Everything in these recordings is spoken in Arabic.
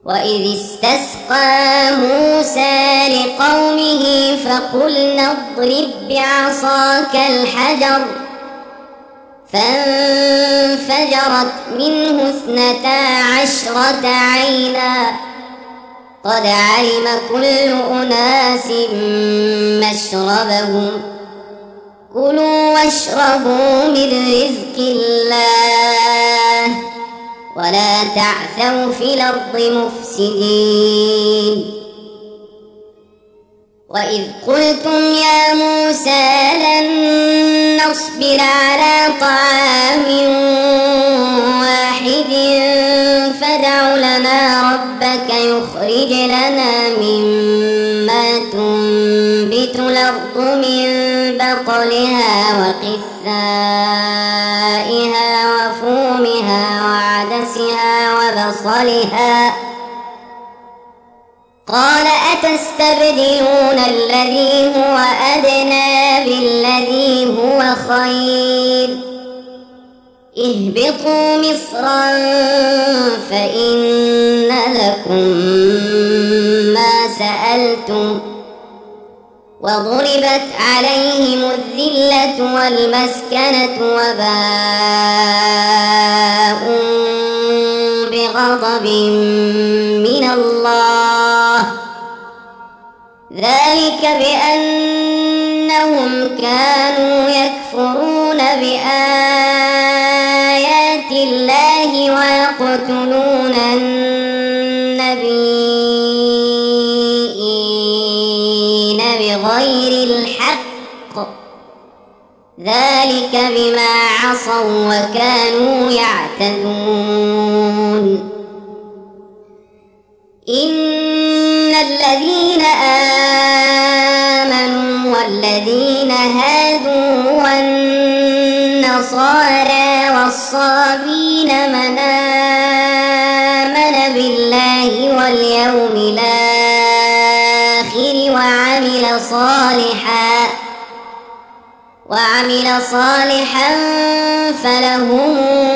وإذ استسقى موسى لقومه فقلنا اضرب بعصاك الحجر فانفجرت منه 12 عينا قد علم كل أناس مشربهم كلوا واشربوا من رزق الله ولا تعثوا في الأرض مفسدين وإذ قلتم يا موسى لن نصبر على طعام واحد فادع لنا ربك يخرج لنا مما تنبت الأرض من بقلها وقثائها وفومها وعدسها وبصلها قال أتستبدلون الذي هو أدنى بالذي هو خير اهبطوا مصرا فإن لكم ما سألتم وضربت عليهم الذلة والمسكنة وباءوا بغضب من الله ذلك بأنهم كانوا يكفرون بآيات الله ويقتلون النبيين بغير الحق ذلك بما عصوا وكانوا يعتدون إن الذين آمنوا والذين هادوا والنصارى والصابين من آمن بالله واليوم الآخر وعمل صالحا فلهم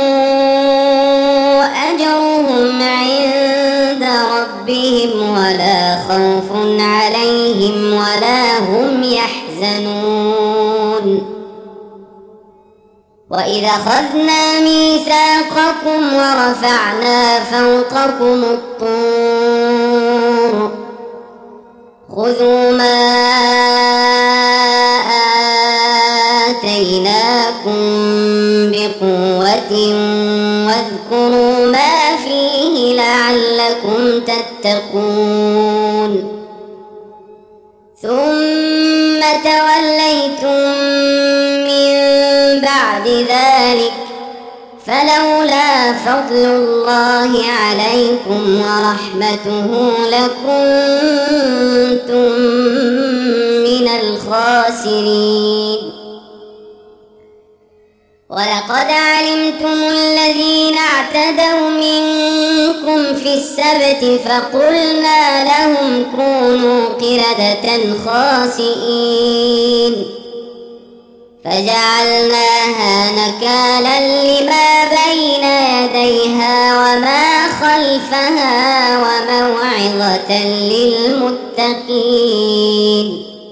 أجرهم عند ربهم ولا خوف عليهم ولا هم يحزنون وإذا أخذنا ميثاقكم ورفعنا فوقكم الطور خذوا ما آتيناكم بقوة واذكروا ما فيه لعلكم تتقون ثم توليتم من بعد ذلك فلولا فضل الله عليكم ورحمته لكنتم من الخاسرين ولقد علمتم الذين اعتدوا منكم في السبت فقلنا لهم كونوا قردة خاسئين فجعلناها نكالا لما بين يديها وما خلفها وموعظة للمتقين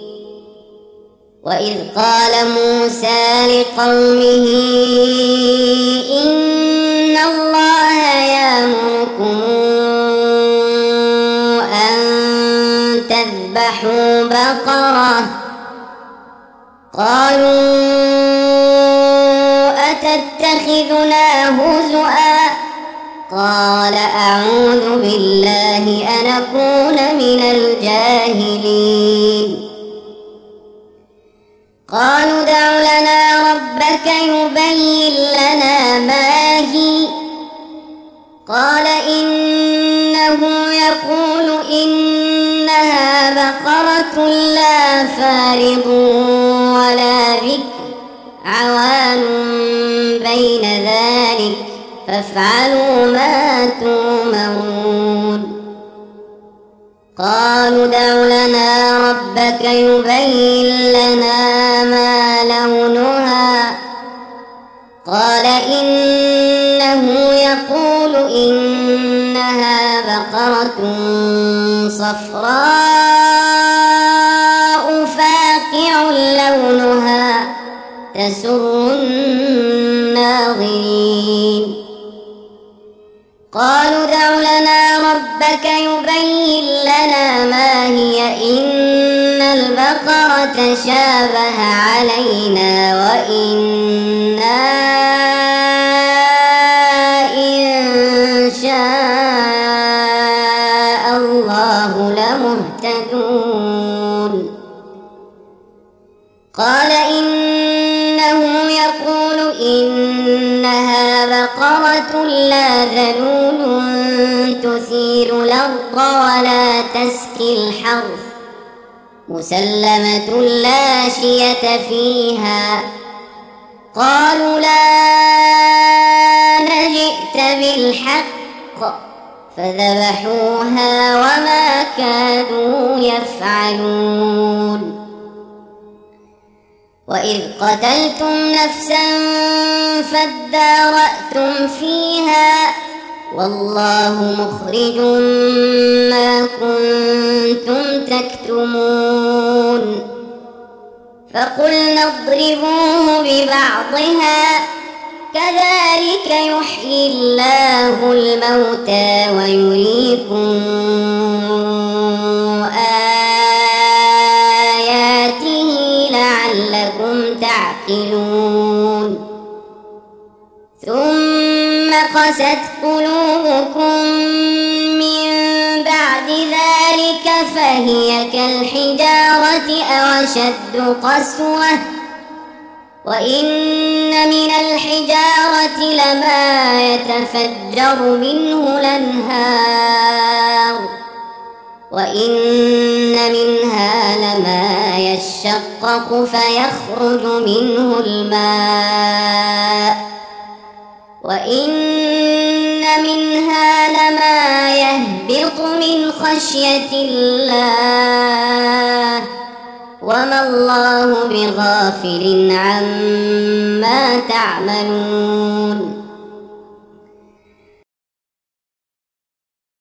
وإذ قال موسى لقومه إن الله يأمركم أن تذبحوا بقرة قالوا أتتخذنا هزؤا قال أعوذ بالله أن أكون من الجاهلين قالوا ادع لنا ربك يبين لنا ما هي قال إنه يقول إنها بقرة لا فارض ولا بكر عوان بين ذلك فافعلوا ما تؤمرون قالوا ادع لنا ربك يبين لنا ما لونها قال إنه يقول إنها بقرة شجرة صفراء فاقع لونها تسر الناظرين قالوا ادع لنا ربك يبين لنا ما هي إن البقرة شابه علينا وإنا إن شاء الله لمهتدون قال إنه يقول إنها بقرة لا ذلول تثير الأرض ولا تسقي الحرث مسلمة لا شية فيها قالوا لا جئت بالحق فذبحوها وما كانوا يفعلون وإذ قتلتم نفسا فادارأتم فيها والله مخرج ما كنتم تكتمون فقلنا اضربوه ببعضها كذلك يحيي الله الموتى ويريكم آياته لعلكم تعقلون ثم قست قلوبكم من بعد ذلك فهي كالحجارة أو أشد قسوة وإن من الحجارة لما يتفجر منه الأنهار وإن منها لما يشقق فيخرج منه الماء وإن منها لما يهبط من خشية الله وما الله بغافل عما تعملون